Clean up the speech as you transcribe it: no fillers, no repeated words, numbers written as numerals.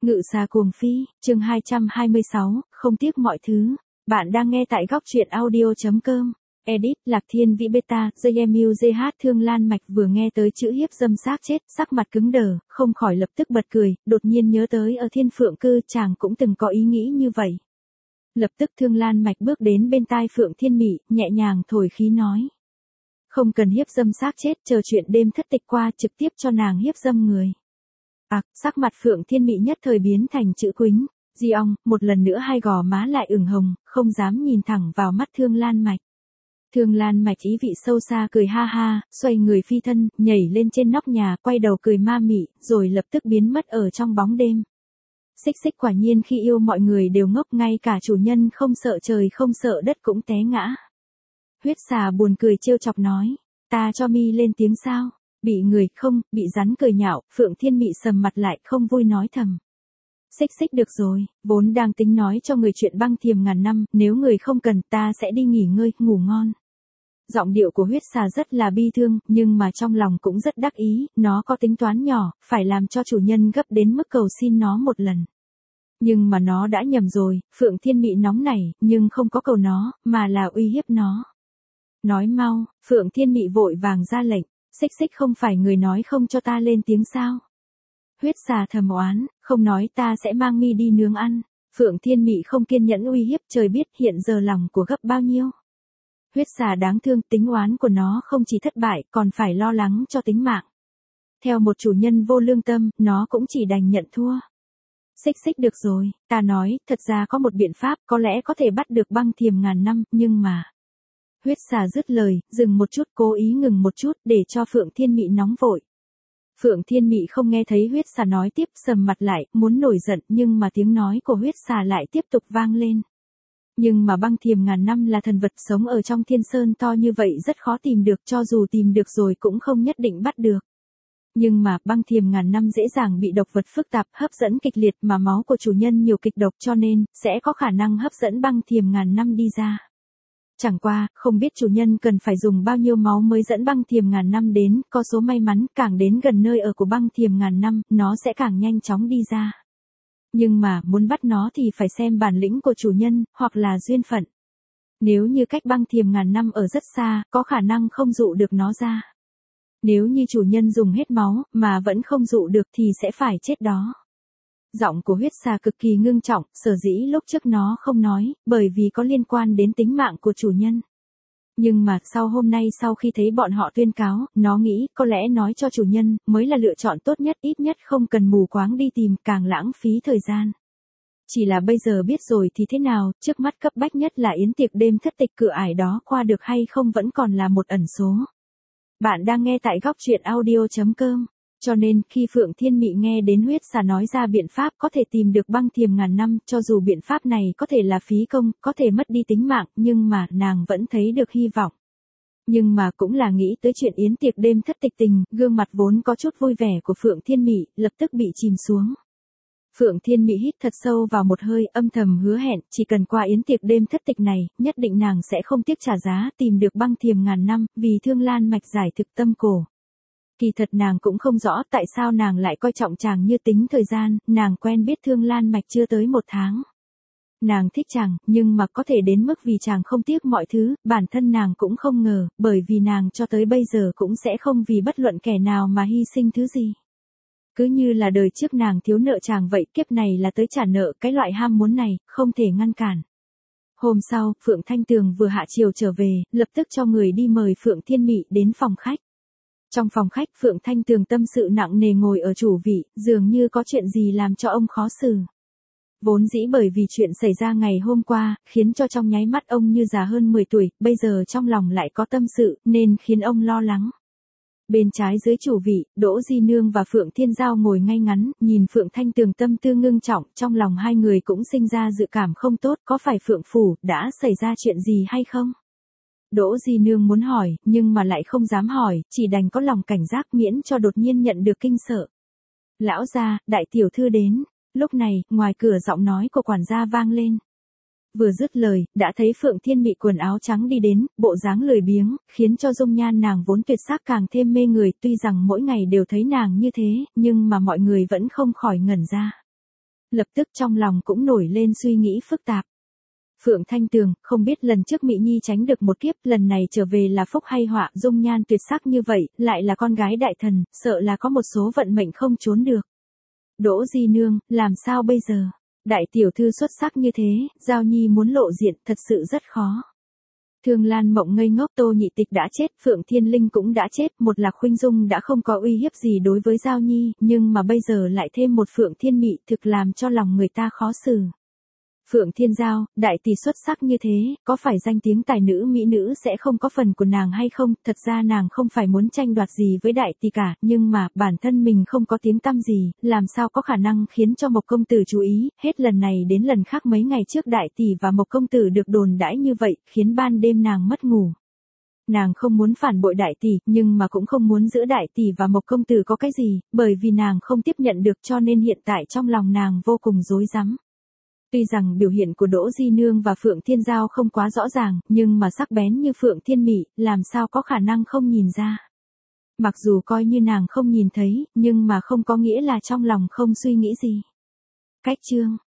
Ngự xà cuồng phi, chương 226, không tiếc mọi thứ. Bạn đang nghe tại góc truyện audio.com. Edit, Lạc Thiên Vĩ Beta, JMUGH Thương Lan Mạch vừa nghe tới chữ hiếp dâm xác chết, sắc mặt cứng đờ, không khỏi lập tức bật cười, đột nhiên nhớ tới ở Thiên Phượng Cư chàng cũng từng có ý nghĩ như vậy. Lập tức Thương Lan Mạch bước đến bên tai Phượng Thiên Mị, nhẹ nhàng thổi khí nói. Không cần hiếp dâm xác chết, chờ chuyện đêm thất tịch qua trực tiếp cho nàng hiếp dâm người. Sắc mặt Phượng Thiên Mị nhất thời biến thành chữ quýnh, di ong, một lần nữa hai gò má lại ửng hồng, không dám nhìn thẳng vào mắt Thương Lan Mạch. Thương Lan Mạch ý vị sâu xa cười ha ha, xoay người phi thân, nhảy lên trên nóc nhà, quay đầu cười ma mị, rồi lập tức biến mất ở trong bóng đêm. Xích xích quả nhiên khi yêu mọi người đều ngốc, ngay cả chủ nhân không sợ trời không sợ đất cũng té ngã. Huyết xà buồn cười trêu chọc nói, ta cho mi lên tiếng sao? Bị người không, bị rắn cười nhạo, Phượng Thiên Mị sầm mặt lại không vui nói thầm. Xích xích được rồi, vốn đang tính nói cho người chuyện băng thiềm ngàn năm, nếu người không cần ta sẽ đi nghỉ ngơi, ngủ ngon. Giọng điệu của huyết xà rất là bi thương, nhưng mà trong lòng cũng rất đắc ý, nó có tính toán nhỏ, phải làm cho chủ nhân gấp đến mức cầu xin nó một lần. Nhưng mà nó đã nhầm rồi, Phượng Thiên Mị nóng nảy, nhưng không có cầu nó, mà là uy hiếp nó. Nói mau, Phượng Thiên Mị vội vàng ra lệnh. Xích xích không phải người nói không cho ta lên tiếng sao? Huyết xà thầm oán, không nói ta sẽ mang mi đi nướng ăn. Phượng Thiên Mị không kiên nhẫn uy hiếp, trời biết hiện giờ lòng của gấp bao nhiêu. Huyết xà đáng thương, tính oán của nó không chỉ thất bại, còn phải lo lắng cho tính mạng. Theo một chủ nhân vô lương tâm, nó cũng chỉ đành nhận thua. Xích xích được rồi, ta nói, thật ra có một biện pháp, có lẽ có thể bắt được băng thiềm ngàn năm, nhưng mà... Huyết xà dứt lời, dừng một chút, cố ý ngừng một chút, để cho Phượng Thiên Mị nóng vội. Phượng Thiên Mị không nghe thấy huyết xà nói tiếp, sầm mặt lại, muốn nổi giận, nhưng mà tiếng nói của huyết xà lại tiếp tục vang lên. Nhưng mà băng thiềm ngàn năm là thần vật sống ở trong thiên sơn to như vậy rất khó tìm được, cho dù tìm được rồi cũng không nhất định bắt được. Nhưng mà băng thiềm ngàn năm dễ dàng bị độc vật phức tạp hấp dẫn kịch liệt, mà máu của chủ nhân nhiều kịch độc, cho nên sẽ có khả năng hấp dẫn băng thiềm ngàn năm đi ra. Chẳng qua, không biết chủ nhân cần phải dùng bao nhiêu máu mới dẫn băng thiềm ngàn năm đến, có số may mắn, càng đến gần nơi ở của băng thiềm ngàn năm, nó sẽ càng nhanh chóng đi ra. Nhưng mà, muốn bắt nó thì phải xem bản lĩnh của chủ nhân, hoặc là duyên phận. Nếu như cách băng thiềm ngàn năm ở rất xa, có khả năng không dụ được nó ra. Nếu như chủ nhân dùng hết máu, mà vẫn không dụ được thì sẽ phải chết đó. Giọng của huyết xà cực kỳ ngưng trọng, sở dĩ lúc trước nó không nói, bởi vì có liên quan đến tính mạng của chủ nhân. Nhưng mà sau hôm nay sau khi thấy bọn họ tuyên cáo, nó nghĩ có lẽ nói cho chủ nhân mới là lựa chọn tốt nhất, ít nhất không cần mù quáng đi tìm, càng lãng phí thời gian. Chỉ là bây giờ biết rồi thì thế nào, trước mắt cấp bách nhất là yến tiệc đêm thất tịch, cửa ải đó qua được hay không vẫn còn là một ẩn số. Bạn đang nghe tại góc truyện audio.com. Cho nên, khi Phượng Thiên Mị nghe đến huyết xà nói ra biện pháp có thể tìm được băng thiềm ngàn năm, cho dù biện pháp này có thể là phí công, có thể mất đi tính mạng, nhưng mà nàng vẫn thấy được hy vọng. Nhưng mà cũng là nghĩ tới chuyện yến tiệc đêm thất tịch tình, gương mặt vốn có chút vui vẻ của Phượng Thiên Mị, lập tức bị chìm xuống. Phượng Thiên Mị hít thật sâu vào một hơi, âm thầm hứa hẹn, chỉ cần qua yến tiệc đêm thất tịch này, nhất định nàng sẽ không tiếc trả giá, tìm được băng thiềm ngàn năm, vì Thương Lan Mạch giải thực tâm cổ. Kỳ thật nàng cũng không rõ tại sao nàng lại coi trọng chàng như tính thời gian, nàng quen biết Thương Lan Mạch chưa tới 1 tháng. Nàng thích chàng, nhưng mà có thể đến mức vì chàng không tiếc mọi thứ, bản thân nàng cũng không ngờ, bởi vì nàng cho tới bây giờ cũng sẽ không vì bất luận kẻ nào mà hy sinh thứ gì. Cứ như là đời trước nàng thiếu nợ chàng vậy, kiếp này là tới trả nợ, cái loại ham muốn này, không thể ngăn cản. Hôm sau, Phượng Thanh Tường vừa hạ chiều trở về, lập tức cho người đi mời Phượng Thiên Mị đến phòng khách. Trong phòng khách, Phượng Thanh Tường tâm sự nặng nề ngồi ở chủ vị, dường như có chuyện gì làm cho ông khó xử. Vốn dĩ bởi vì chuyện xảy ra ngày hôm qua, khiến cho trong nháy mắt ông như già hơn 10 tuổi, bây giờ trong lòng lại có tâm sự, nên khiến ông lo lắng. Bên trái dưới chủ vị, Đỗ Di Nương và Phượng Thiên Giao ngồi ngay ngắn, nhìn Phượng Thanh Tường tâm tư ngưng trọng, trong lòng hai người cũng sinh ra dự cảm không tốt, có phải Phượng Phủ đã xảy ra chuyện gì hay không? Đỗ Di Nương muốn hỏi, nhưng mà lại không dám hỏi, chỉ đành có lòng cảnh giác miễn cho đột nhiên nhận được kinh sợ. Lão gia, đại tiểu thư đến. Lúc này, ngoài cửa giọng nói của quản gia vang lên. Vừa dứt lời, đã thấy Phượng Thiên Mị quần áo trắng đi đến, bộ dáng lười biếng, khiến cho dung nhan nàng vốn tuyệt sắc càng thêm mê người, tuy rằng mỗi ngày đều thấy nàng như thế, nhưng mà mọi người vẫn không khỏi ngẩn ra. lập tức trong lòng cũng nổi lên suy nghĩ phức tạp. Phượng Thanh Tường, không biết lần trước Mỹ Nhi tránh được một kiếp, lần này trở về là phúc hay họa, dung nhan tuyệt sắc như vậy, lại là con gái đại thần, sợ là có một số vận mệnh không trốn được. Đỗ Di Nương, làm sao bây giờ? Đại tiểu thư xuất sắc như thế, Giao Nhi muốn lộ diện, thật sự rất khó. Thương Lan Mộng ngây ngốc, Tô Nhị Tịch đã chết, Phượng Thiên Linh cũng đã chết, một Lạc Khuynh Dung đã không có uy hiếp gì đối với Giao Nhi, nhưng mà bây giờ lại thêm một Phượng Thiên Mị, thực làm cho lòng người ta khó xử. Phượng Thiên Giao, đại tỷ xuất sắc như thế, có phải danh tiếng tài nữ mỹ nữ sẽ không có phần của nàng hay không? Thật ra nàng không phải muốn tranh đoạt gì với đại tỷ cả, nhưng mà bản thân mình không có tiếng tăm gì, làm sao có khả năng khiến cho Mộc công tử chú ý, hết lần này đến lần khác mấy ngày trước đại tỷ và Mộc công tử được đồn đãi như vậy, khiến ban đêm nàng mất ngủ. Nàng không muốn phản bội đại tỷ, nhưng mà cũng không muốn giữa đại tỷ và Mộc công tử có cái gì, bởi vì nàng không tiếp nhận được cho nên hiện tại trong lòng nàng vô cùng rối rắm. Tuy rằng biểu hiện của Đỗ Di Nương và Phượng Thiên Giao không quá rõ ràng, nhưng mà sắc bén như Phượng Thiên Mị, làm sao có khả năng không nhìn ra. Mặc dù coi như nàng không nhìn thấy, nhưng mà không có nghĩa là trong lòng không suy nghĩ gì. Cách chương